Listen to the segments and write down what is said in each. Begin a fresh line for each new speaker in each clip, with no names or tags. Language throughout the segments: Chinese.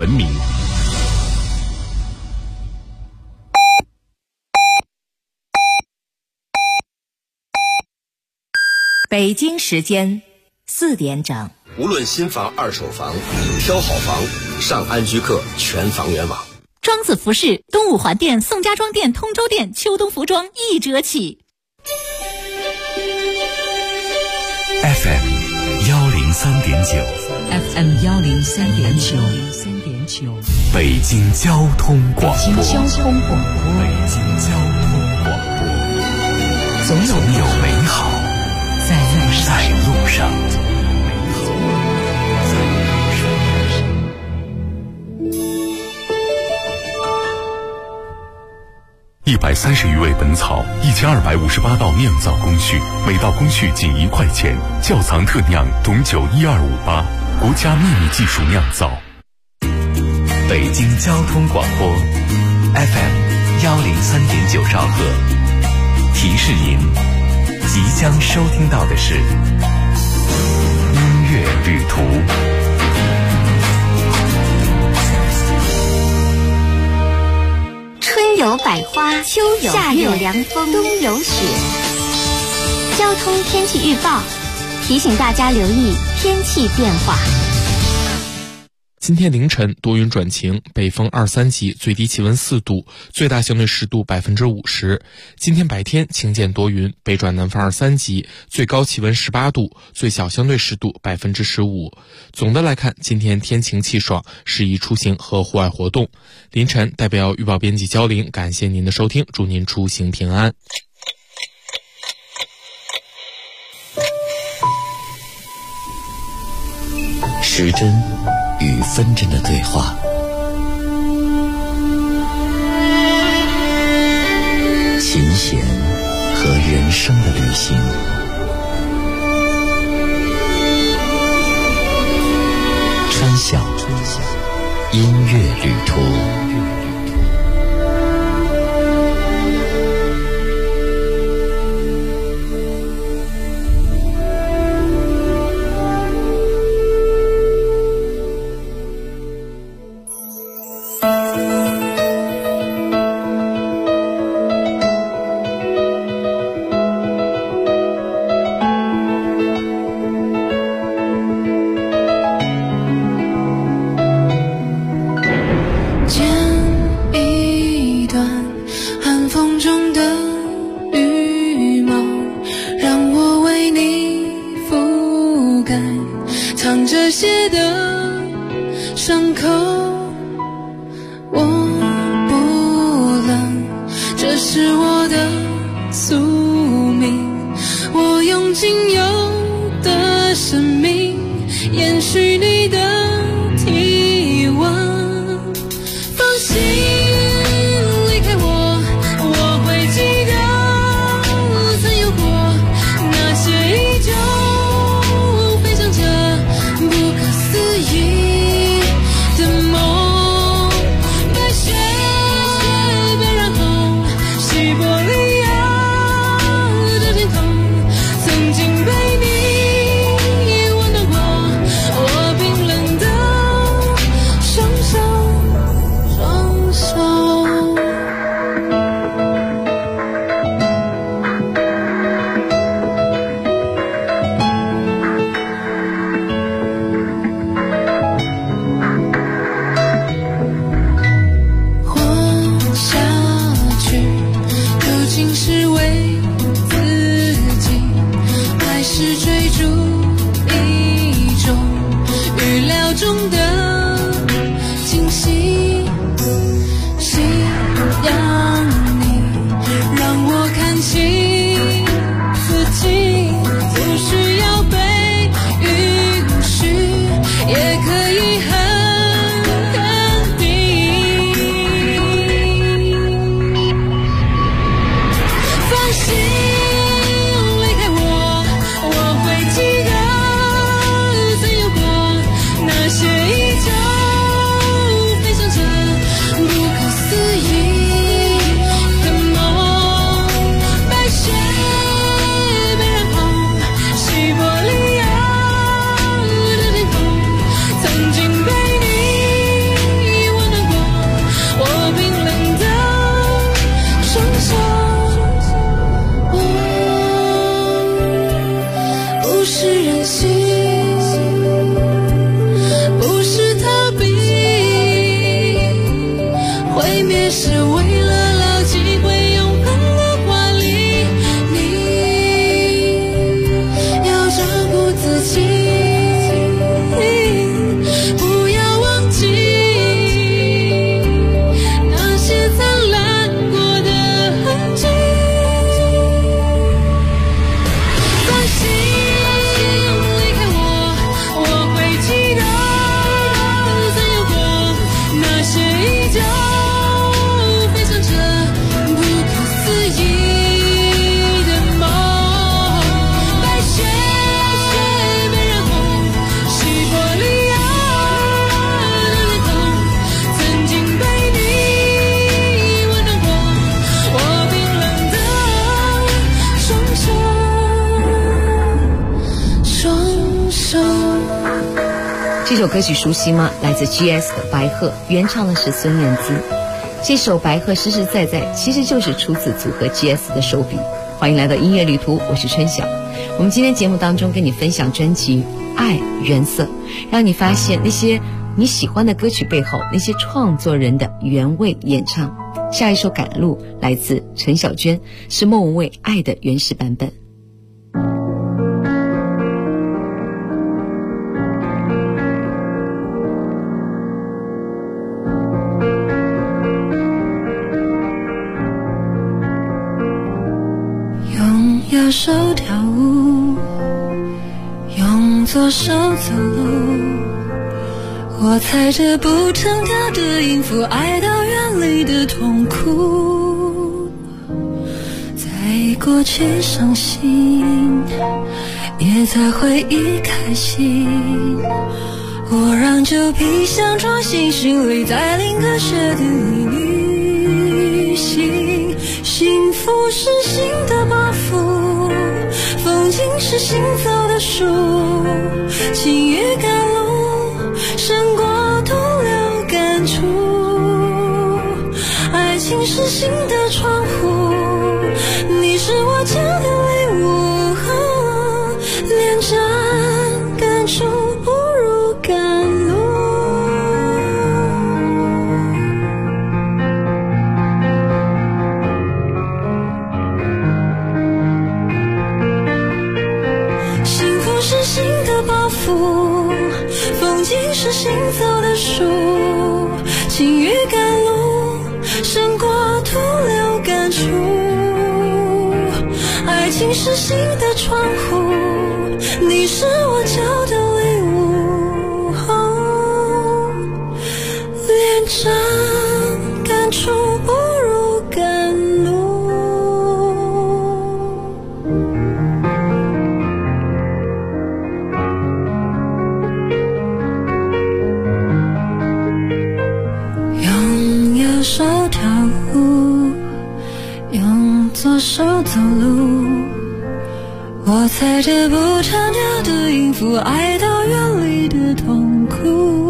文明。
北京时间4点整。
无论新房、二手房，挑好房，上安居客全房源网。
庄子服饰、东五环店、宋家庄店、通州店秋冬服装1折起。
FM 103.9
FM 103.9
北京交通广播。
北京交通广播，总有美好在路上。
130余味本草，1258道酿造工序，每道工序仅1块钱。窖藏特酿董酒12588，国家秘密技术酿造。
北京交通广播 FM 103.9兆赫，提示您即将收听到的是音乐旅途。
春有百花，秋有夏有凉风，冬有雪。交通天气预报提醒大家留意天气变化。
今天凌晨多云转晴，北风2、3级，最低气温4度，最大相对湿度50%。今天白天晴间多云，北转南风2、3级，最高气温18度，最小相对湿度15%。总的来看，今天天晴气爽，适宜出行和户外活动。凌晨代表预报编辑焦玲，感谢您的收听，祝您出行平安。
时针与分针的对话，琴弦和人生的旅行，春晓音乐旅途。
西伯利亚首歌曲熟悉吗？来自 GS 的《白鹤》，原唱的是孙燕姿。这首《白鹤》实实在在其实就是出自组合 GS 的手笔。欢迎来到音乐旅途，我是春晓。我们今天节目当中跟你分享专辑《爱原色》，让你发现那些你喜欢的歌曲背后那些创作人的原味演唱。下一首《赶路》来自陈小娟，是莫文蔚《爱》的原始版本。
用右手跳舞，用左手走路，我踩着不成调的音符，爱到远离的痛苦。在过去伤心，也在回忆开心。我让旧皮箱装新行李，在另个雪地里旅行。幸福是新的包袱，风景是行走的树，情与赶路胜过徒留感触。爱情是新的窗户，你是我家的礼物，连站感触不如赶路。幸福是新的包袱，风景是行走的树，情与赶路胜过徒留感触。爱情是新的窗户，你是我交的礼物，连站感触不如赶路。用右手跳舞，用左手走路，我踩着不成调的音符，爱到远离的痛苦。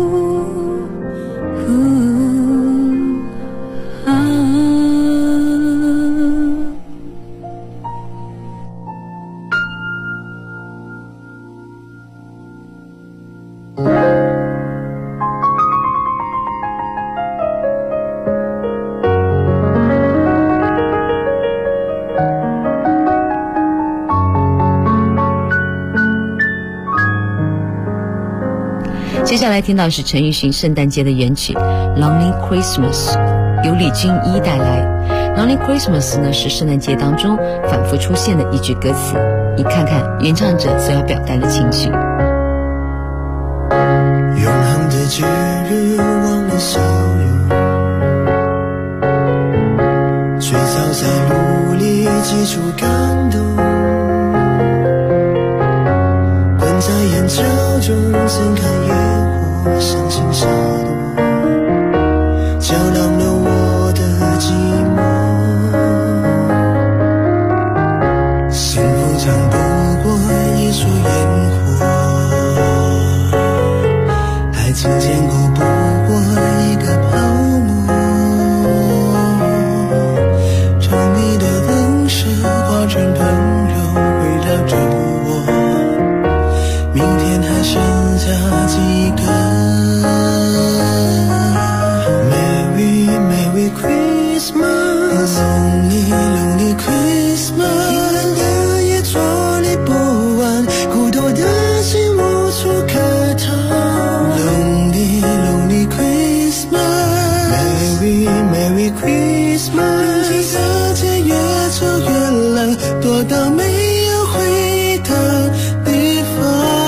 接下来听到是陈奕迅圣诞节的原曲 Lonely Christmas， 由李俊一带来。 Lonely Christmas 呢是圣诞节当中反复出现的一句歌词，你看看原唱者所要表达的情绪。
永恒的节日忘了笑容，最早在努力记住感动，关在眼角中睁开烟火，伤心沙漠浇亮了我的寂寞。幸福长不过一束烟火，爱情坚固不过一个泡沫，让你的冷舌化成温柔围绕着我，明天还剩下几个。 Merry Merry Christmas， Lonely Lonely Christmas， 平淡的夜坐立不安，孤独的心无处可逃。Lonely Lonely Christmas， Merry Merry Christmas， 冷清的街越走越冷，躲到没有回忆的地方。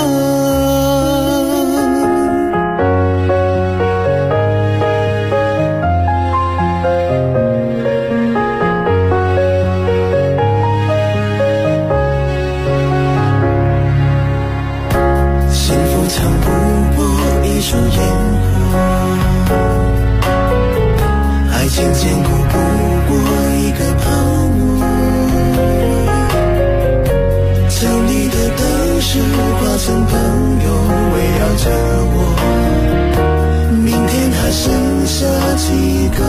爱情坚固不过一个泡沫，将你的当时化成朋友围绕着我。 剩下几个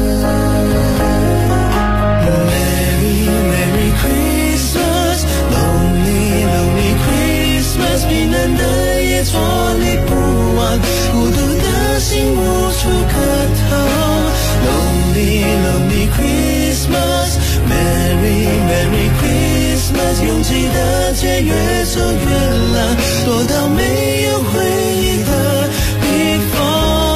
Merry Merry Christmas Lonely Lonely Christmas 平淡的夜坐立不安，孤独的心无处可逃 Lonely Lonely Christmas Merry Merry Christmas 拥挤的街越走越蓝，多到没有回忆的地方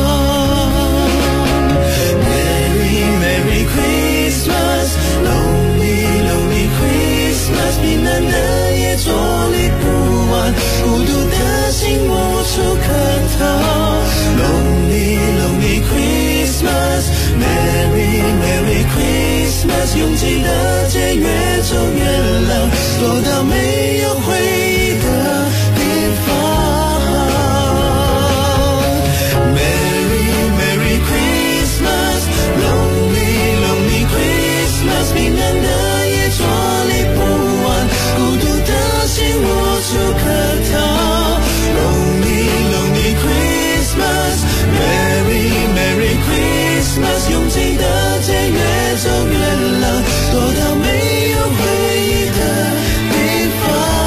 Merry Merry Christmas Lonely Lonely Christmas 平淡的夜坐立不安，孤独的心无处可逃 Lonely Lonely Christmas Merry Merry Christmas 拥挤的街越走越亮，多到没有回忆的地方 Merry Merry Christmas Lonely Lonely Christmas 平淡的夜坐立不安，孤独的心无处可逃 Lonely Lonely Christmas Merry Merry Christmas 拥挤的街越走越亮，多到没有回忆的地方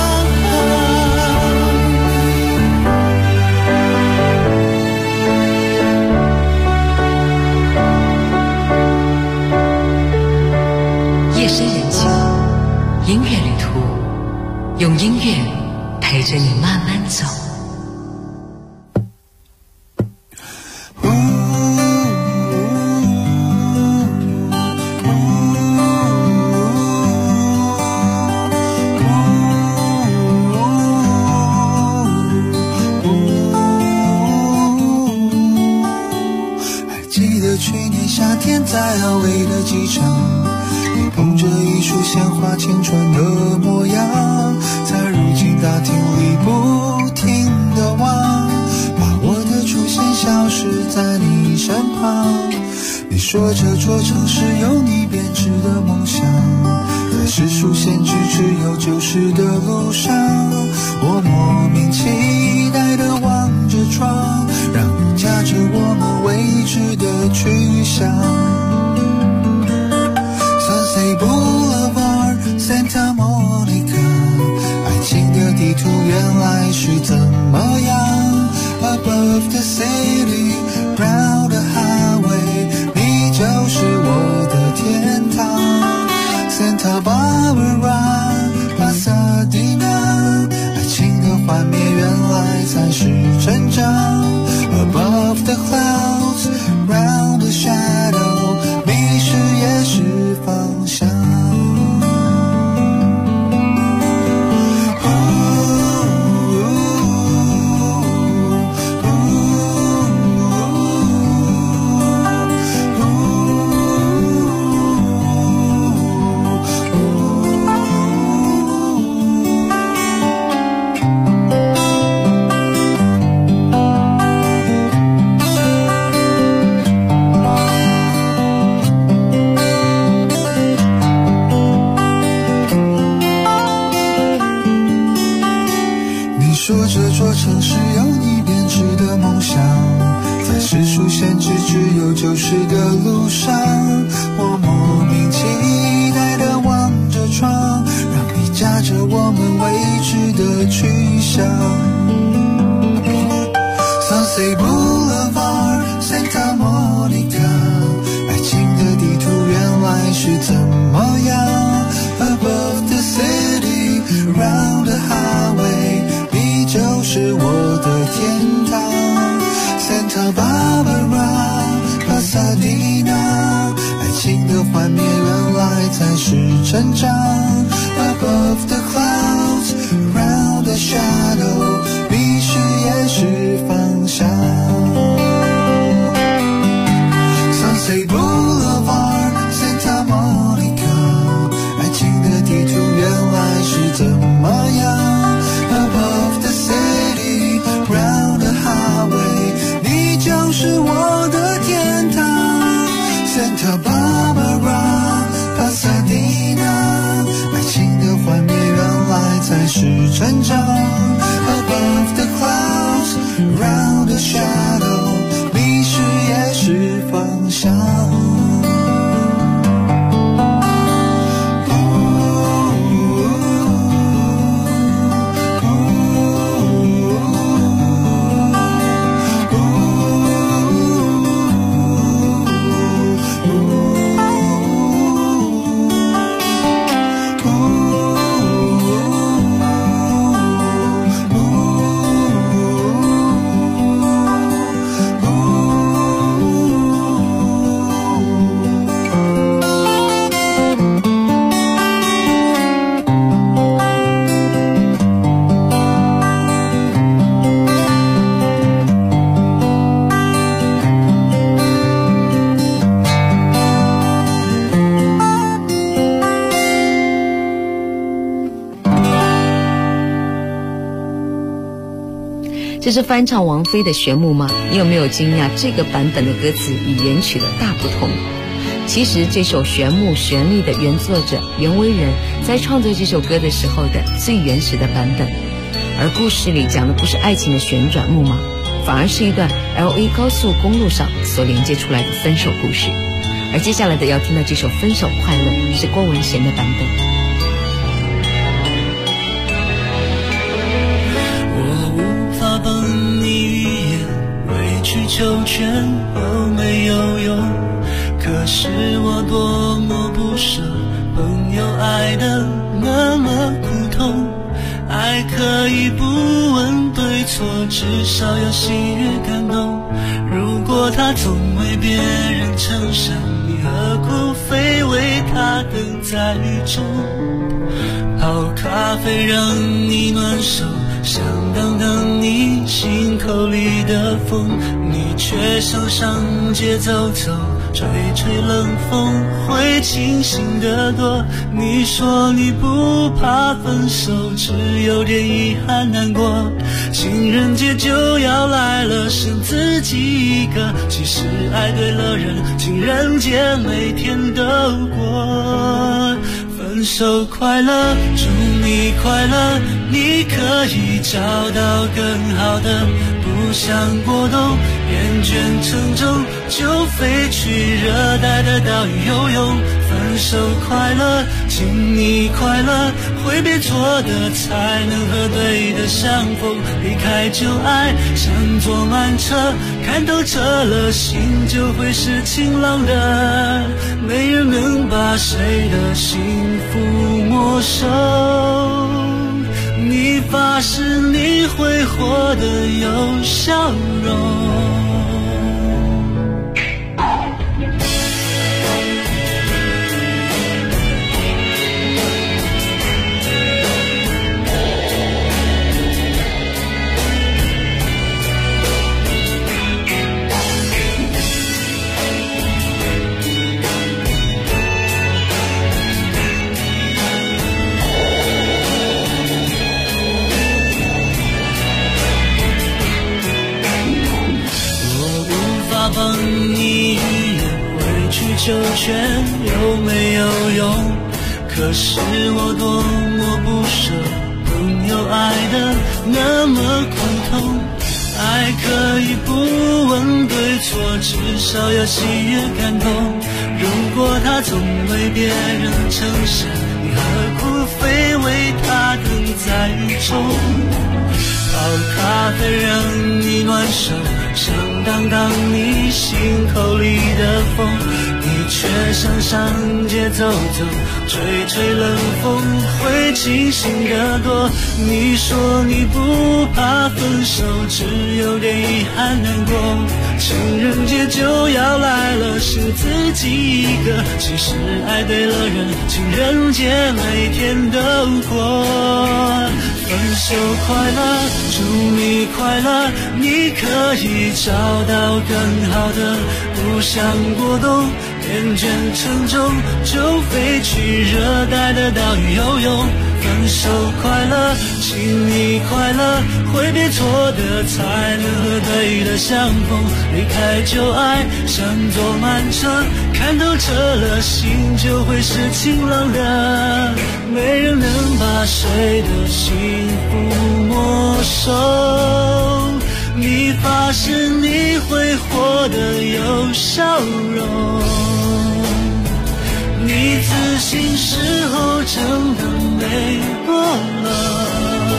夜深人静，音乐旅途，用音乐陪着你慢慢走。
在安慰的机场，你捧着一束鲜花牵船的模样，在如今大厅里不停地望，把我的出现消失在你身旁。你说这座城市有你编织的梦想，在世俗限制只有旧时的路上，我莫名期待地望着窗，让你驾着我们未知的去向。Sunset Boulevard Santa Monica 爱情的地图原来是怎么样 Above the city Round the highway 你就是我的天堂 Santa Barbara Pasadena 爱情的幻灭原来才是成长 Above the clouds Round the shadow 迷失也是方向说这座城市有你编织的梦想，在世俗限制只有旧时的路上，我莫名期待地望着窗，让你驾着我们未知的去向 Sunset Boulevard Santa Monica 爱情的地图原来是怎么样 Above the city Round the highway就是我的天堂 Santa Barbara Pasadena 爱情的幻灭原来才是成长 Above the clouds Round the shadow 迷失也是方向 Sunset Boulevard Santa Monica 爱情的地图原来是怎么样Above the city, round the highway 你就是我的天堂 Santa Barbara, Pasadena 爱情的幻灭原来才是成长 Above the clouds, round the shadow 迷失
这是翻唱王菲的《旋木》吗？你有没有惊讶这个版本的歌词与原曲的大不同？其实这首《旋木》旋律的原作者袁惟仁在创作这首歌的时候的最原始的版本，而故事里讲的不是爱情的旋转木马，反而是一段 LA 高速公路上所连接出来的分手故事。而接下来的要听到这首《分手快乐》是郭文贤的版本。
我无法帮你预言，委曲求全都没有用，可是我多么不舍，朋友爱得那么苦痛，爱可以不问对错，至少要喜悦感动。如果他总为别人撑伞，你何苦非为他等在雨中？泡咖啡让你暖手，想挡挡你心口里的风，你却想上街走走，吹吹冷风会清醒得多。你说你不怕分手，只有点遗憾难过，情人节就要来了，剩自己一个，其实爱对了人，情人节每天都过。分手快乐，祝你快乐，你可以找到更好的，不想过冬，厌倦沉重，就飞去热带的岛屿游泳。分手快乐，请你快乐，挥别错的才能和对的相逢，离开旧爱像坐慢车，看透彻了心就会是晴朗的，没人能把谁的幸福没收，你发誓你会活得有笑容。帮你预言，委曲求全有没有用？可是我多么不舍，朋友爱得那么苦痛，爱可以不问对错，至少要喜悦感动。如果他总为别人撑伞，你何苦非为他等在雨中？泡咖啡让你暖手，想挡挡你心口里的风，你却想上街走走，吹吹冷风会清醒得多。你说你不怕分手，只有点遗憾难过，情人节就要来了，是自己一个，其实爱对了人，情人节每天都过。分手快乐，祝你快乐，你可以找到更好的，不想过冬，厌倦沉重，就飞去热带的岛屿游泳。分手快乐，请你快乐，挥别错的才能和对的相逢，离开旧爱像坐慢车，看透彻了心就会是晴朗的，没人能把谁的幸福没收，你发誓你会活得有笑容，你自信时候真的没过了。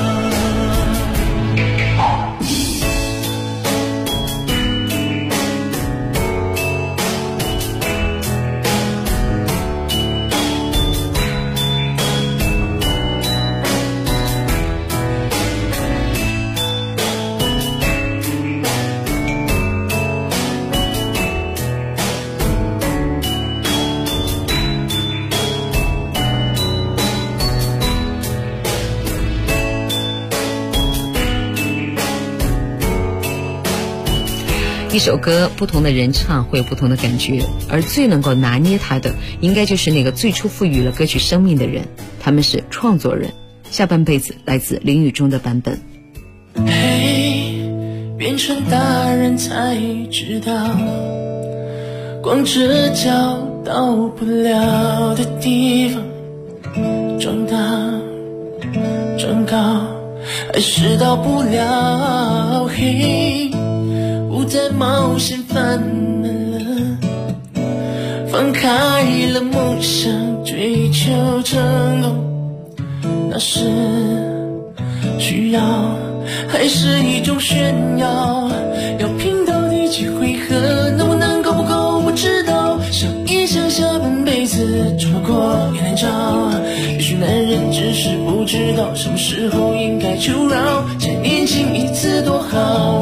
一首歌不同的人唱会有不同的感觉，而最能够拿捏它的应该就是那个最初赋予了歌曲生命的人，他们是创作人。下半辈子来自林宇中的版本。
嘿， 变成大人才知道，光着脚到不了的地方，长大长高还是到不了，嘿，不再冒险犯难了，放开了梦想追求成功，那是需要还是一种炫耀？要拼到第几回合，能不能够不够不知道，想一想下半辈子冲得过也难找，也许男人只是不知道什么时候应该求饶，再年轻一次多好，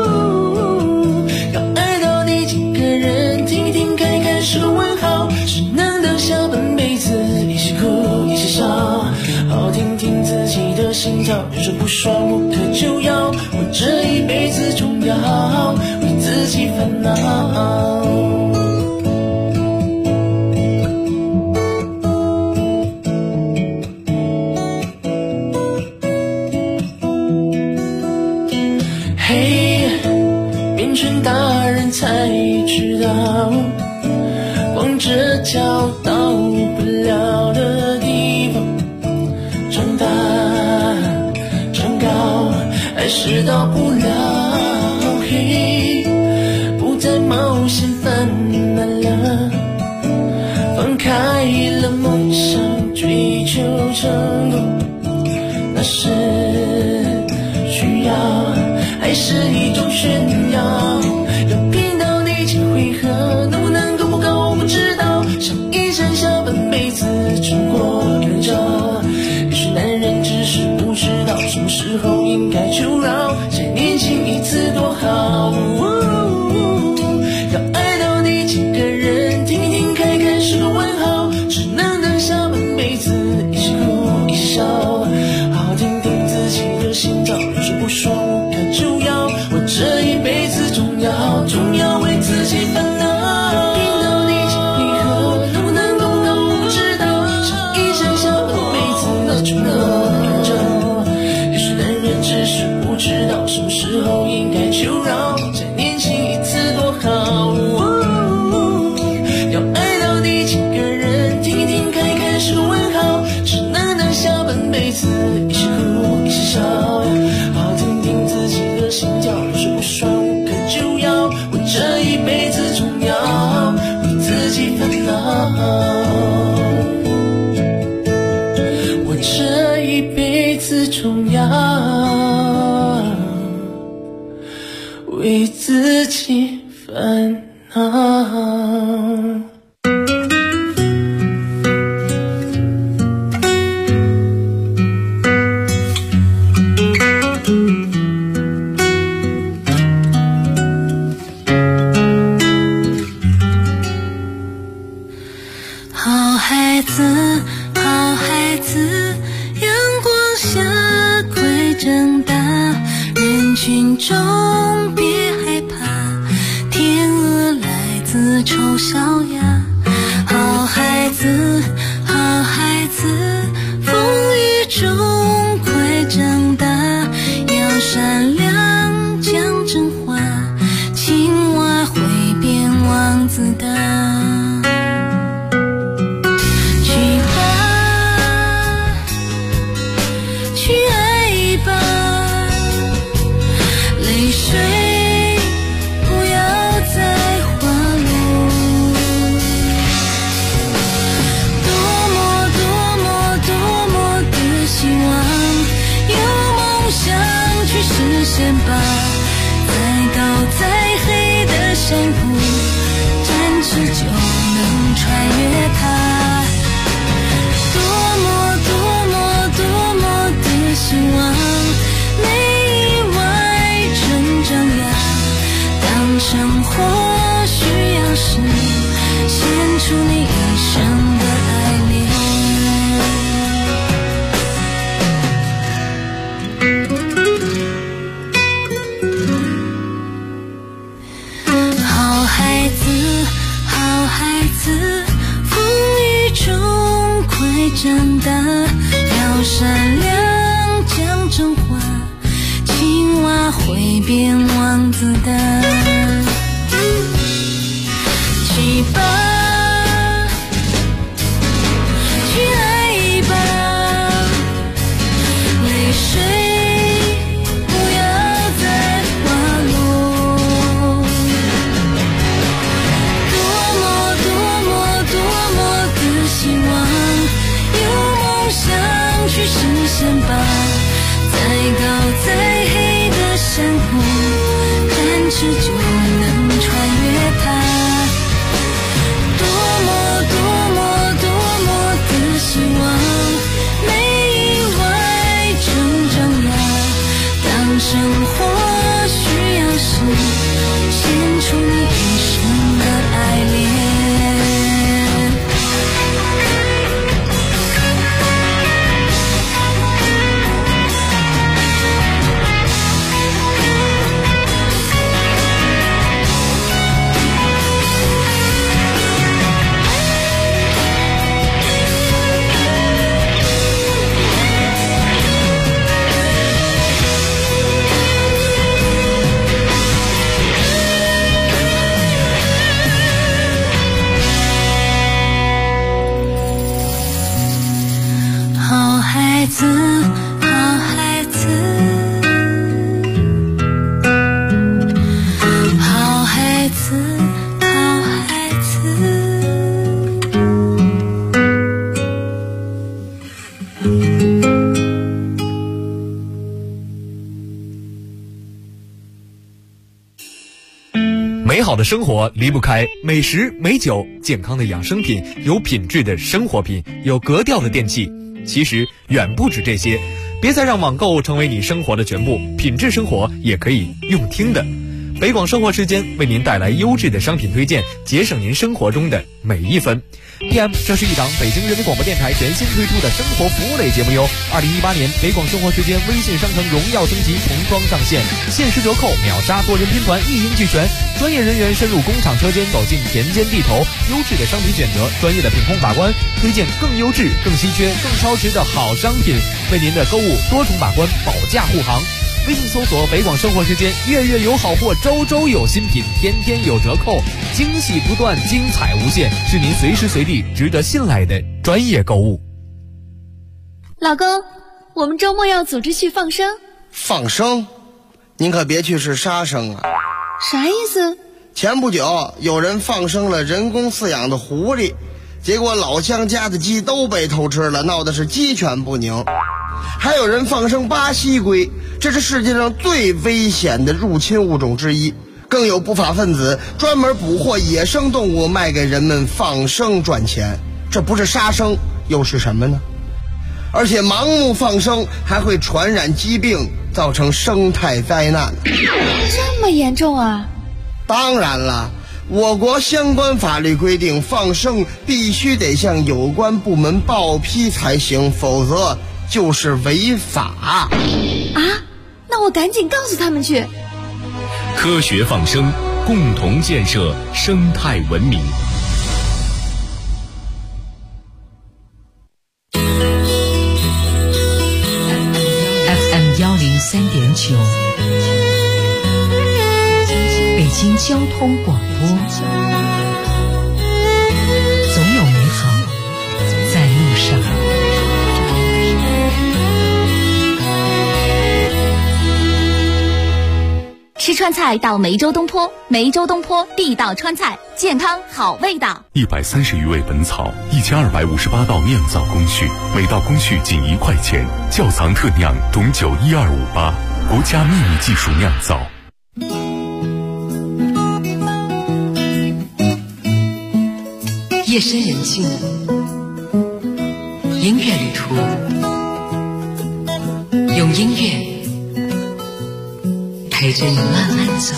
要爱到第几个人，听一听看一看是个问号，只能等下半辈子一起哭一起笑，好听听自己的心跳，有时不爽无可救药，我这一辈子重要为自己烦恼。嘿，变成大人才知道，光着脚到不了的地方，长大长高还是到不了，嘿，不再冒险犯难了，放开了梦想追求成功，那是需要还是一种炫耀？要拼到第几回合，能不能够不够我不知道，想一想下半辈子撑过更久，也许男人只是不知道什么时候应该求饶，再年轻一次多好，要爱到第几个人，听一听看一看是个问号，只能等下半辈子一起哭一起笑，好好听听自己的心跳，有时不爽无可救药，我这一辈子重要重要为自己烦恼，拼到第几回合，能不能够不够我不知道，想一想下半辈子冲过更久，也许男人只是不知道什么时候应该求饶，再年轻一次多好，要爱到第几个人，听一听看一看是个问号，只能等下半辈子一起哭一起笑，好好听听自己的心跳，有时不爽无可救药，我这一辈子重要为自己烦恼，我这一辈子重要为自己烦恼。
好孩子，好孩子，阳光下快长大，人群中别害怕，天鹅来自丑小鸭。好孩子，好孩子，风雨中快长大，要善良讲真话，青蛙会变王子的。实现吧，再高再黑的山谷，展翅就能穿越它。多么多么多么的希望，没意外成长呀。当生活需要时，献出你一生的爱恋。长大要善良讲真话，青蛙会变蛙子弹，去吧，去爱吧，泪水不要再滑落。多么多么多么的希望，有梦想去实现吧，再高再黑的山坡，展翅就能穿越它。多么多么多么的希望，没意外成长呀。当生活需要时，献出你一生的爱恋。好孩子，好孩子，好孩子，好孩子。
美好的生活离不开美食美酒，健康的养生品，有品质的生活品，有格调的电器。其实远不止这些，别再让网购成为你生活的全部，品质生活也可以用听的。北广生活时间为您带来优质的商品推荐，节省您生活中的每一分。PM， 这是一档北京人民广播电台全新推出的生活服务类节目哟。2018年北广生活时间微信商城荣耀升级童装上线，限时折扣，秒杀多人拼团，一应俱全。专业人员深入工厂车间，走进田间地头，优质的商品选择，专业的品控把关，推荐更优质、更稀缺、更超值的好商品，为您的购物多重把关，保驾护航。微信搜索北广生活时间，月月有好货，周周有新品，天天有折扣，惊喜不断，精彩无限，是您随时随地值得信赖的专业购物。
老公，我们周末要组织去放生。
放生？您可别去是杀生啊！
啥意思？
前不久有人放生了人工饲养的狐狸，结果老乡家的鸡都被偷吃了，闹的是鸡犬不宁。还有人放生巴西龟，这是世界上最危险的入侵物种之一。更有不法分子专门捕获野生动物卖给人们放生赚钱，这不是杀生又是什么呢？而且盲目放生还会传染疾病，造成生态灾难。
这么严重啊？
当然了，我国相关法律规定，放生必须得向有关部门报批才行，否则就是违法啊！
那我赶紧告诉他们去。
科学放生，共同建设生态文明。
FM 103.9，北京交通广播，总有美好在路上。
吃川菜到梅州东坡，梅州东坡地道川菜，健康好味道。
130余味本草，1258道酿造工序，每道工序仅1块钱，窖藏特酿董酒12588，国家秘密技术酿造。
夜深人静，音乐旅途，用音乐陪着你慢慢走。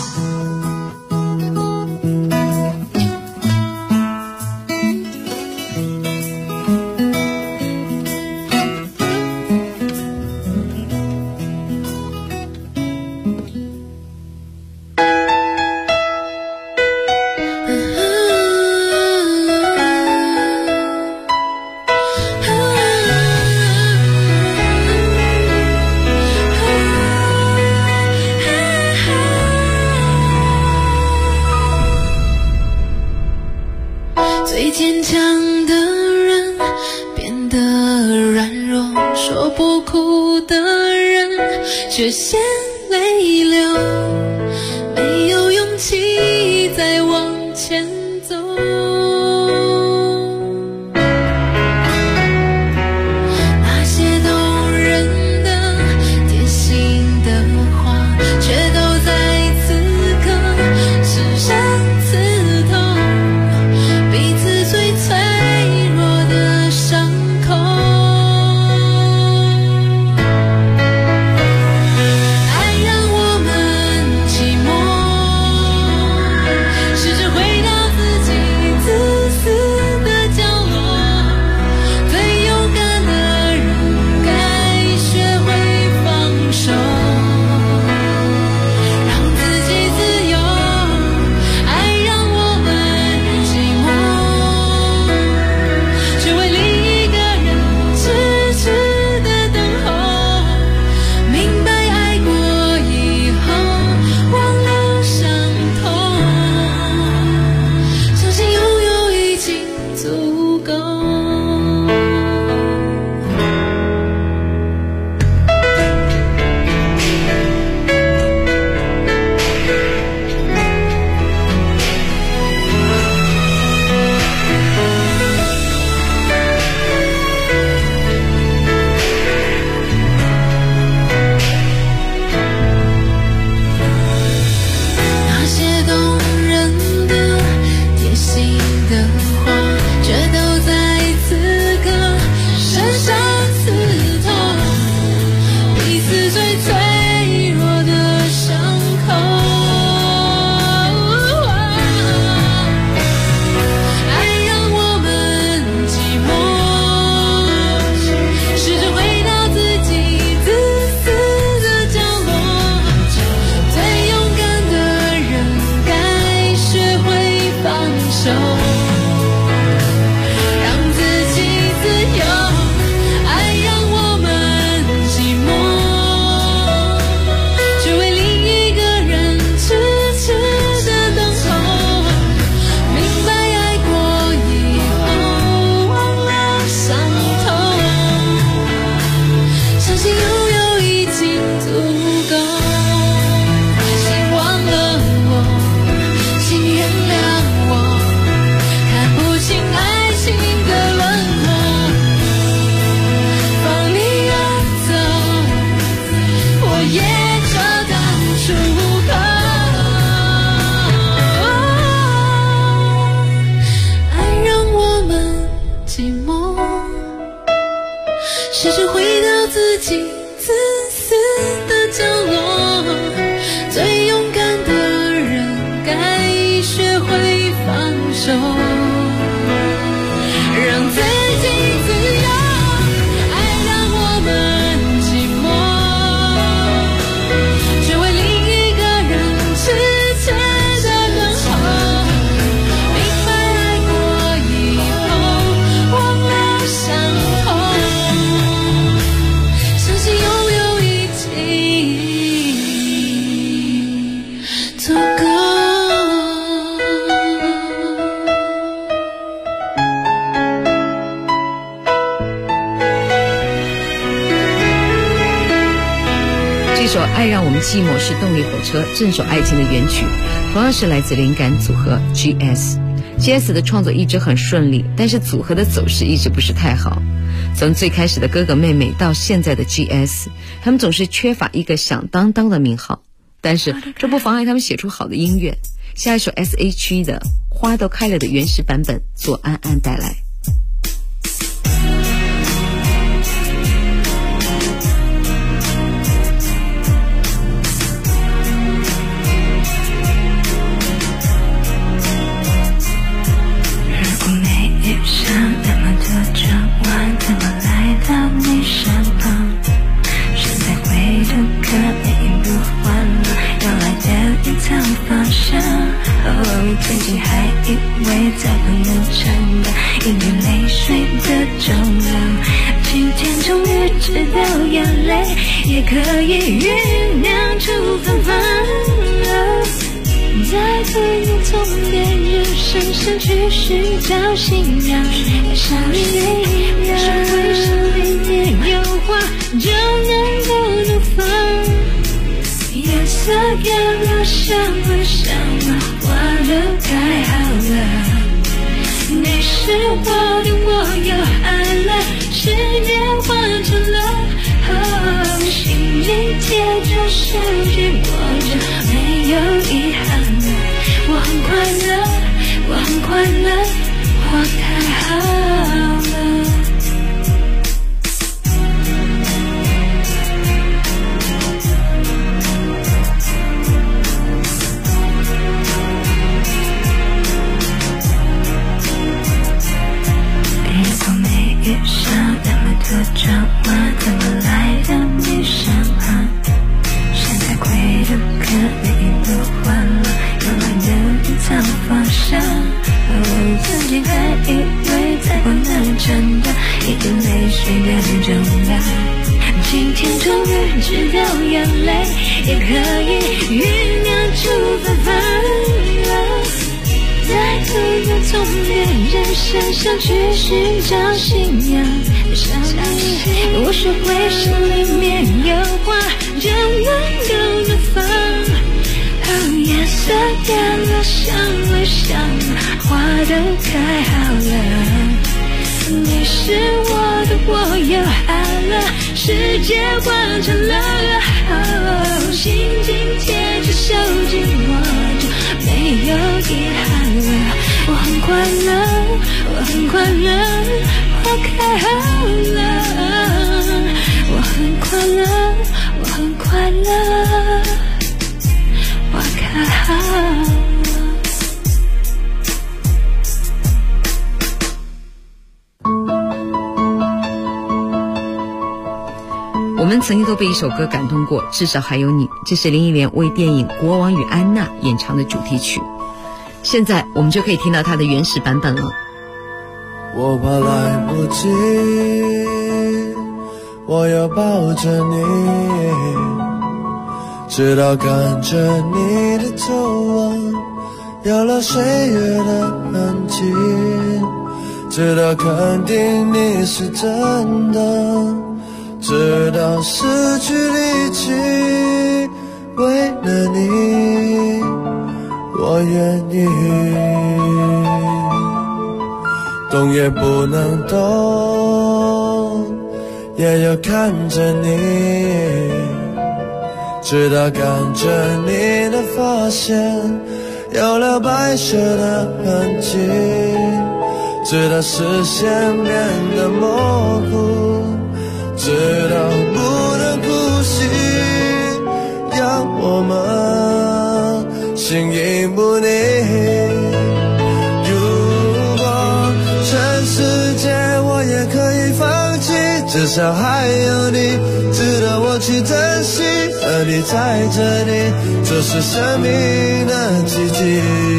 最坚强的人变得软弱，说不哭的人却先泪流，没有勇气再往前走。那些动人的贴心的话，却都在此刻刺伤刺痛彼此最脆弱的伤口。爱让我们寂寞，试着回到自己自私的角落，最勇敢的人该学会放手，让自己自由。爱让我们寂寞，却为另一个人痴痴的等候，明白爱过以后忘了伤痛，相信拥有已经足够。那些动人的贴心的话，却都在此刻身上刺痛彼此最脆弱的伤口。爱让我们寂寞，试着回到自己自私的角落，最勇敢的人该学会放手，让自己自由。爱让我们寂寞，却为另一个人痴痴的等候，明白爱过以后忘了伤痛，相信拥有已经足够。请忘了我，请原谅我，看不清爱情的轮廓，放你而走，我也找到出口。爱让我们寂寞，试着回到自己自私的角落，最勇敢的人该学会放手，让自己自由。爱让我们寂寞，却为另一个人痴痴的等候，明白爱过以后忘了伤痛，相信拥有已经足够。
这首《爱让我们寂寞》是动力火车镇守爱情的原曲，同样是来自灵感组合 GS。GS 的创作一直很顺利，但是组合的走势一直不是太好。从最开始的哥哥妹妹到现在的 GS， 他们总是缺乏一个响当当的名号，但是这不妨碍他们写出好的音乐。下一首 S.H.E 的《花都开了》的原始版本，左安安带来。
如果没遇上那么多转弯，怎么来到你身旁？是在回头看每一步换了要来的隐藏方向。曾经还以为再不能承担一滴泪水的重量，今天终于知道眼泪也可以酝酿出芬芳。在最浓从恋人身上上去寻找信仰，爱上你一样，是为什里面有花就能够怒放，颜色变了，香味香了，花都开好了，你是我的，我有爱了，世界换成了心紧贴着手紧握着，没有遗憾了，我很快乐，我很快乐，花开好了。如果没遇上那么多drama，怎么来到你身旁？现在归的可能一路换了，原来的隐藏方向。曾经还以为再不能承担，一滴泪水的很重大，今天终于知道眼泪也可以酝酿出芬芳了。在这个终点，人生上去寻找信仰，想你，我说为什么里面有花就能够怒放，颜色变了，香味香了，花都开好了，你是我的，我有爱了，世界换成了，心紧贴着手紧握着，没有遗憾了，我很快乐，我很快乐，花开好了，我很快乐，我很快乐，花开好了。
我们曾经都被一首歌感动过，至少还有你。这是林忆莲为电影《国王与安娜》演唱的主题曲，现在我们就可以听到它的原始版本了。
我怕来不及，我要抱着你，直到看着你的皱纹有了岁月的痕迹，直到肯定你是真的，直到失去力气，为了你我愿意，动也不能动，也要看着你，直到看着你的发线有了白雪的痕迹，直到视线变得模糊，直到不能呼吸，让我们形影不离。如果全世界我也可以放弃，至少还有你值得我去珍惜，而你在这里就是生命的奇迹。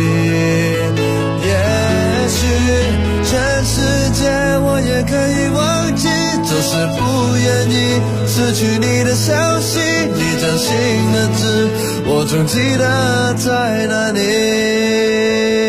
也许全世界我也可以忘记，就是不愿意失去你的消息，你掌心的痣我总记得在哪里。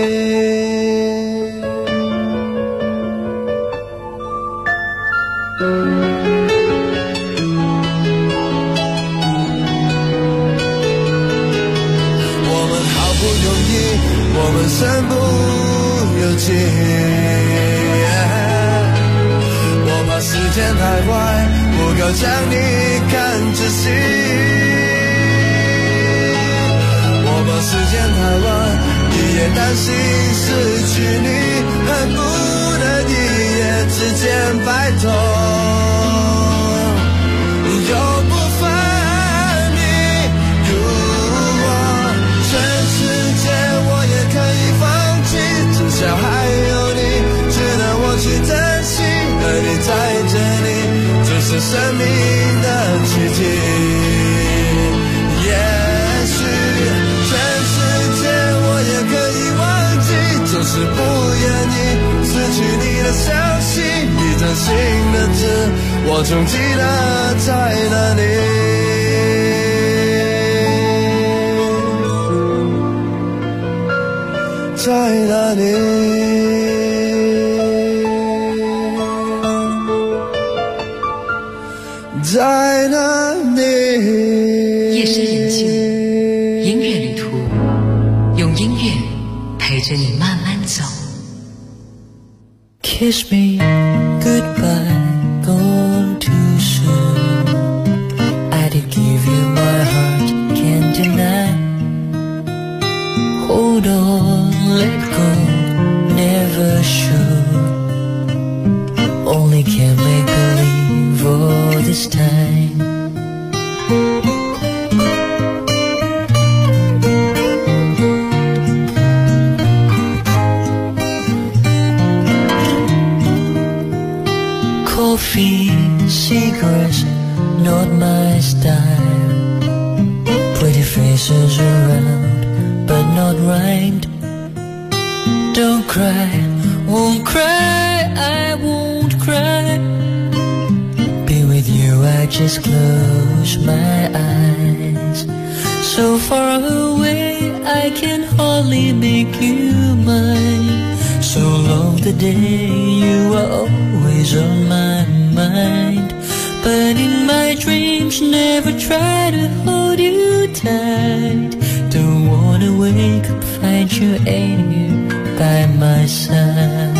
我们好不容易，我们身不由己，我怕时间太快，不够将你看仔细，我怕时间太晚，你也担心失去你，恨不得一夜之间白头，又不分离。如果全世界我也可以放弃，至少还有你值得我去珍惜，而你在这里就是生命的奇迹。也许全世界我也可以忘记，就是不愿意失去你的消息，你掌心的痣我总记得在哪里。在哪里？在哪里？
夜深人静，音乐旅途，用音乐陪着你慢慢走。
Kiss me goodbye, gone too soon. I did give you my heart, can't deny. Hold on, let go, never should. Only can make believe all this time. Coffee, cigarettes, not my style. Pretty faces around, but not rhymed. Don't cry, won't cry, I won't cry. Be with you, I just close my eyes. So far away, I can hardly make you mine. So long the day, you are always on my mind. But in my dreams, never try to hold you tight. Don't wanna wake up, find you ain't here by my side.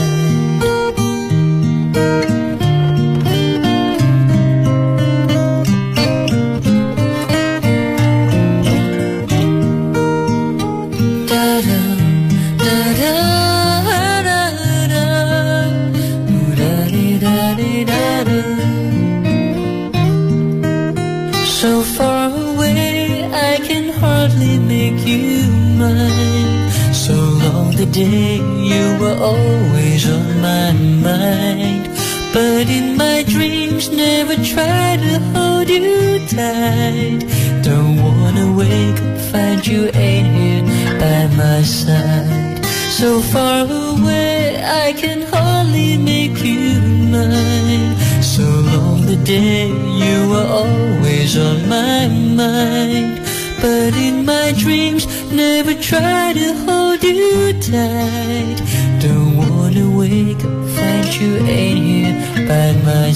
So far away, I can hardly make you mine. So long the day, you were always on my mind. But in my dreams, never try to hold you tight. Don't wanna wake up, find you ain't here by my side. So far away, I can hardly make you mine. So long the day, you were always on my mind. But in my dreams, never try to hold you tight. Don't wanna wake up, find you ain't here by my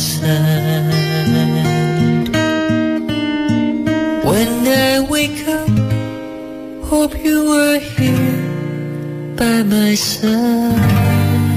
side. When I wake up, hope you were here by my side.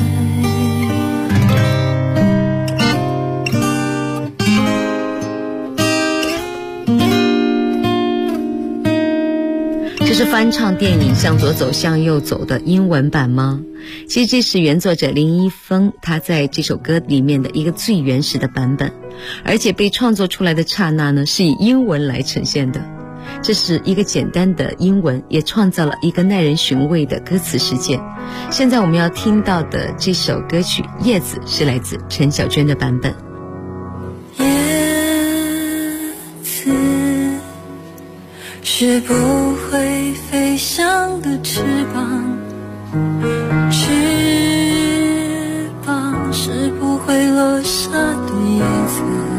这是翻唱电影《向左走向右走》的英文版吗？其实这是原作者林一峰他在这首歌里面的一个最原始的版本，而且被创作出来的刹那呢是以英文来呈现的。这是一个简单的英文，也创造了一个耐人寻味的歌词世界。现在我们要听到的这首歌曲《叶子》是来自陈小娟的版本。
叶子是不会飞翔的翅膀，翅膀是不会落下的叶子。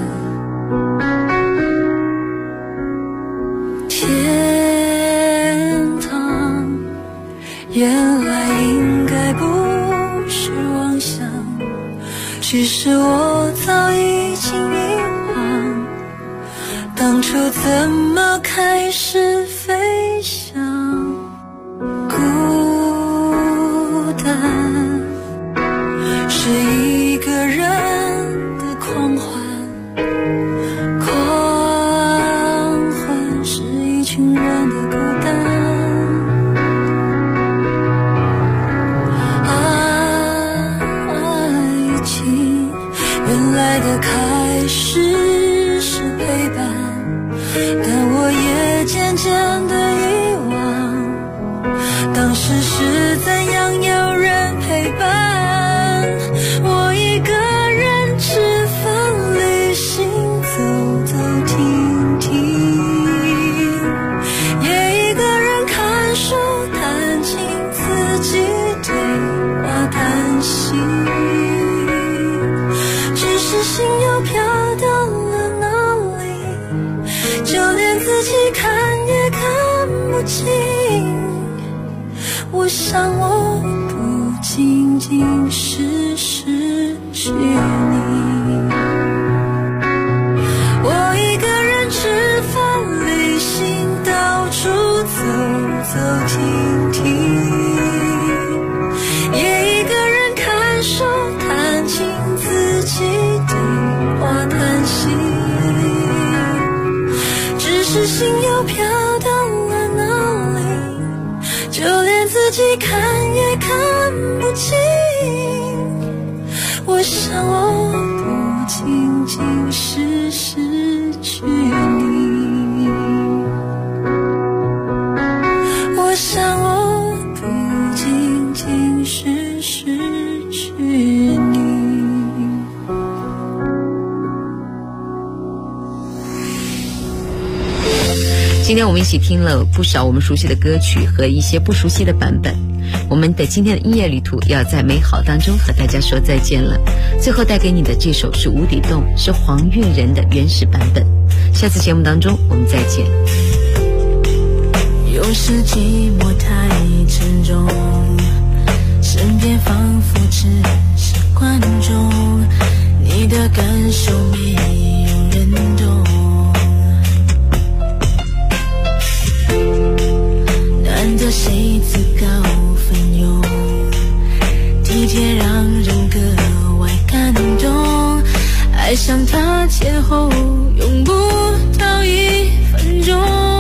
天堂原来应该不是妄想，只是我早已经遗忘，当初怎么开始飞翔。孤单是一个人的狂欢，狂欢是一群人的孤单。爱情原来的开始是陪伴，但我也渐渐地遗忘，当时是怎样有人陪伴。我一个人吃饭旅行，走走停停，也一个人看书弹琴，自己对话叹息，只是心又飘到了哪里，就连自己看也看不清。我想我不竟是失去你。我一个人吃饭旅行，到处走走停停，也一个人看书看清自己对话叹息，只是心又飘到了哪里，就连自己看也看不清。我想我不仅仅是失去你，我想我不仅仅是失去你。
今天我们一起听了不少我们熟悉的歌曲和一些不熟悉的版本。我们的今天的音乐旅途要在美好当中和大家说再见了。最后带给你的这首是《无底洞》，是黄韵仁的原始版本。下次节目当中我们再见。
有时寂寞太沉重，身边仿佛只是观众，你的感受没有人懂，难得谁自告奋勇，体贴让人格外感动，爱上他前后用不到1分钟，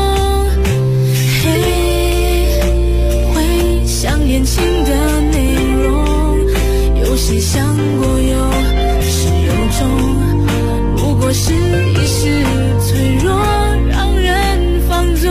回想恋情的内容，有些想过有始有终，不过是一时脆弱让人放纵，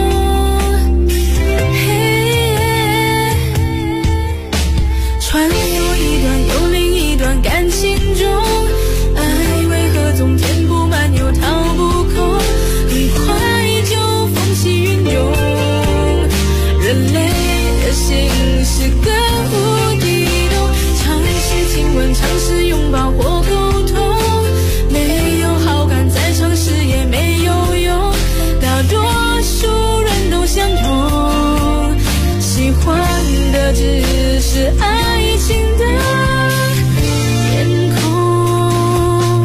穿梭一段又另一段感情中，爱为何总填不满又掏不空，很快就风起云涌，人类的心是个无底洞，尝试亲吻，尝试拥抱或沟通，没有好感再尝试也没有用，大多数人都相同，喜欢的只是爱情的天空，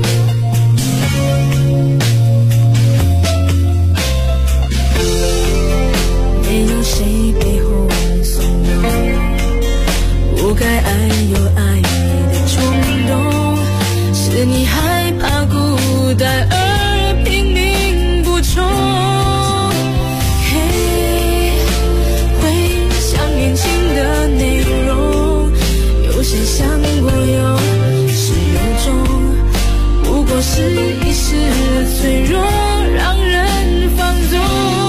没有谁背后怂恿，不该爱有爱的冲动，是你害怕孤单而拼命补充，回想恋情的内容，有谁想过有始有终，不过是一时脆弱让人放纵，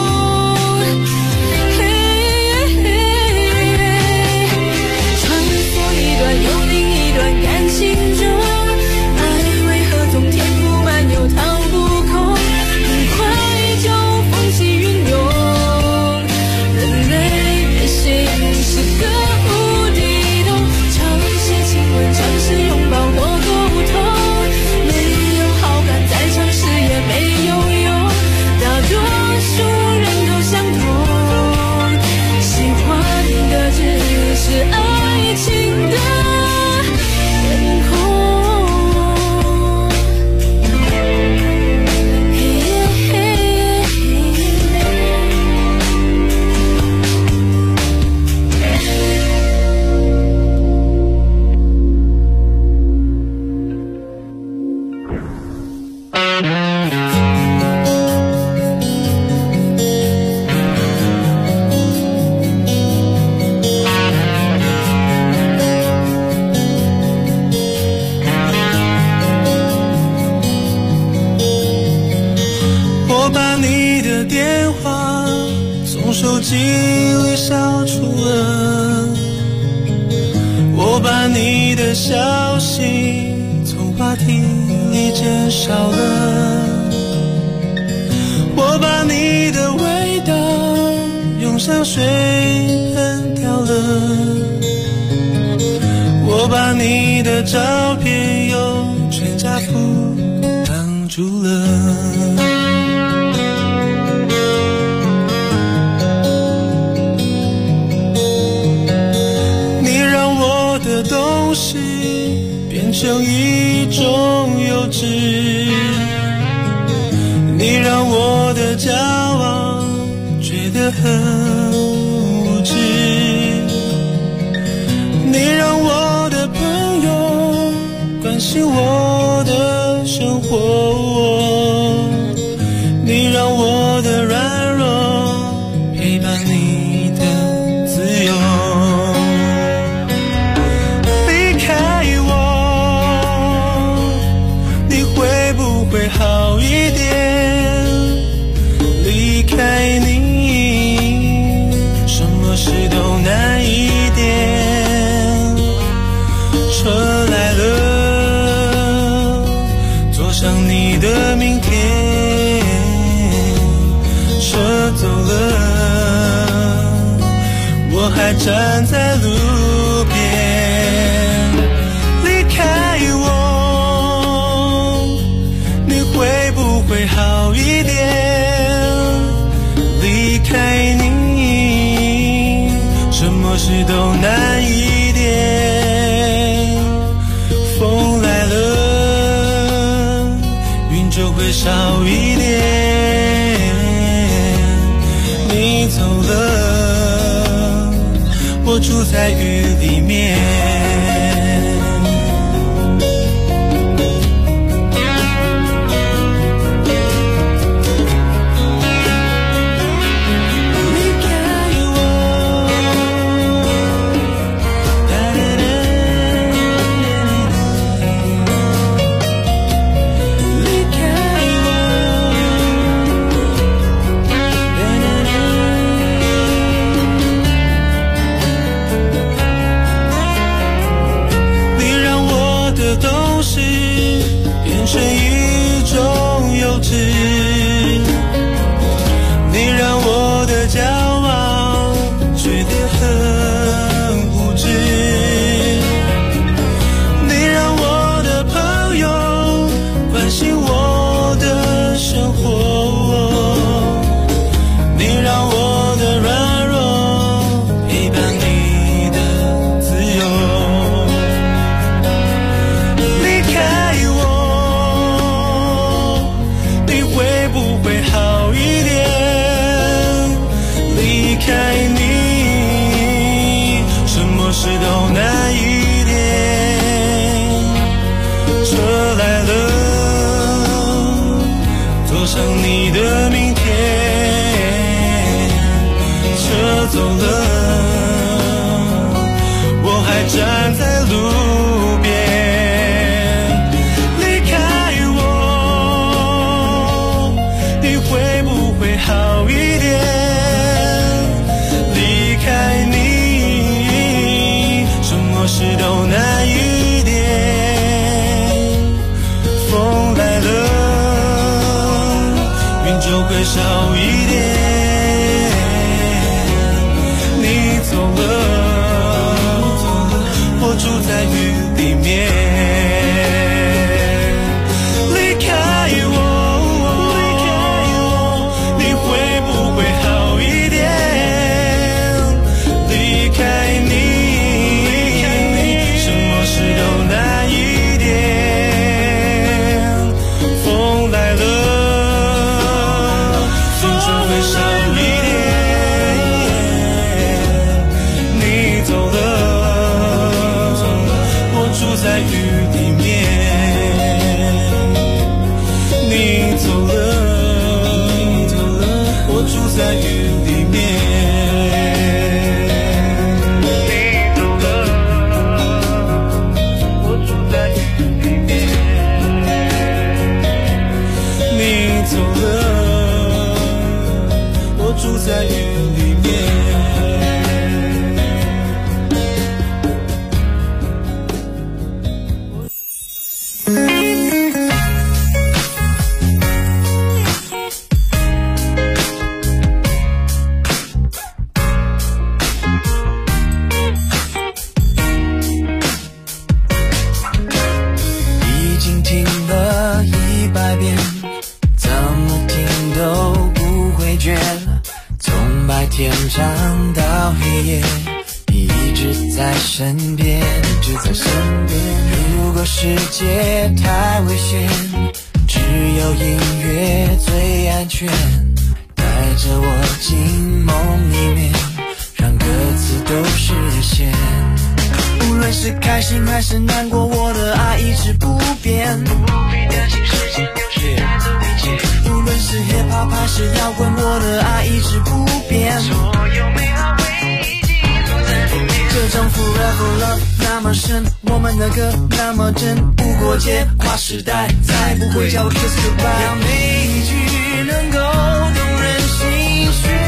穿梭一段又另一段感情中，爱为何总填不满又掏不空，很快就风起云涌，人类的心是个无底洞，尝试亲吻，尝试拥抱或沟通，没有好感再尝试也没有用，大多数人都相同，喜欢的只是爱情的天空。
我把你的电话从手机里消除了，我把你的消息从话题里减少了，我把你的味道用香水喷掉了，我把你的照片用全家福挡住了。你让我我的东西变成一种幼稚，你让我的骄傲觉得很无知，你让我的朋友关心我的生活，你让我的软弱陪伴你的自由。离开我，你会不会好一点？离开你，什么事都难一点。车来了，坐上你的明天。车走了，我还站在路边。离开我，你会不会好一点？离开你，什么事都难一点。风来了，云就会少一点。你走了，我住在雨里面。成一种幼稚，你让我的骄傲觉得很无知，你让我的朋友关心我的生活，你让我的软弱陪伴你的自由。离开我，会好一点。离开你，什么事都难一点。车来了，坐上你的明天。车走了，我还站在路边。会不会好一点？离开你，什么事都难一点。风来了，云就会少一点。你走了，我住在雨里面。离开我，在雨里面，你走了，我住在雨里面。你走了，我住在雨里面。你走了，我住在雨里面。天长到黑夜，你一直在身边，一直在身边。如果世界太危险，只有音乐最安全，带着我进梦里面，让歌词都实现。无论是开心还是难过，我的爱一直不变，不必担心时间流逝带走一切。无论是 hip hop 还是摇滚，我的爱一直不变，所有美好回忆记录在里面。这种 forever love 那么深，我们的歌那么真，不过界跨时代，再不会叫我 kiss goodbye。让每一句能够动人心弦。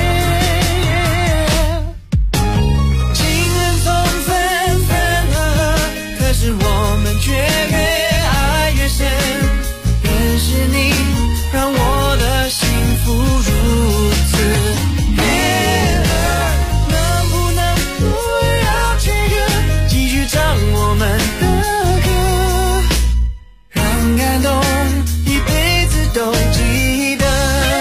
可是我们却越爱越深，认识你让我的幸福如此悦耳。能不能不要这个，继续唱我们的歌，让感动一辈子都记得。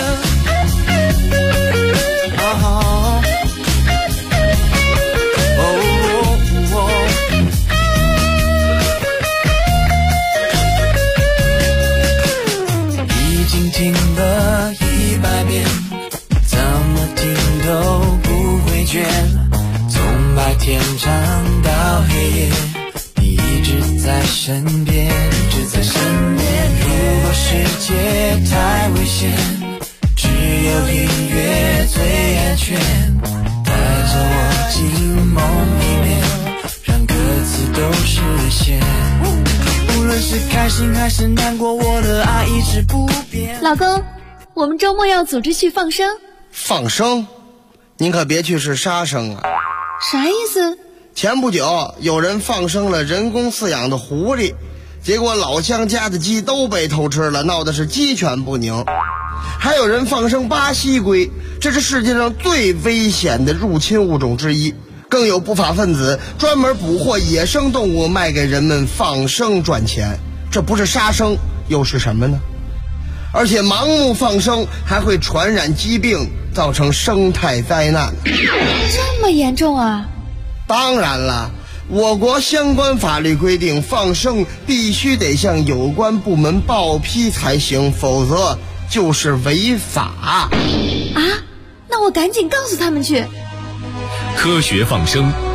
听了100遍，怎么听都不会倦。从白天唱到黑夜，你一直在身边，一直在身边。如果世界太危险，只有音乐最安全，带着我进梦里面，让歌词都实现。无论是开心还是难过，我的爱一直不变。
老公，我们周末要组织去放生。
放生？您可别去是杀生啊！
啥意思？
前不久有人放生了人工饲养的狐狸，结果老乡家的鸡都被偷吃了，闹得是鸡犬不宁。还有人放生巴西龟，这是世界上最危险的入侵物种之一。更有不法分子专门捕获野生动物卖给人们放生赚钱，这不是杀生又是什么呢？而且盲目放生还会传染疾病，造成生态灾难。
这么严重啊？
当然了，我国相关法律规定，放生必须得向有关部门报批才行，否则就是违法。
啊？那我赶紧告诉他们去。
科学放生，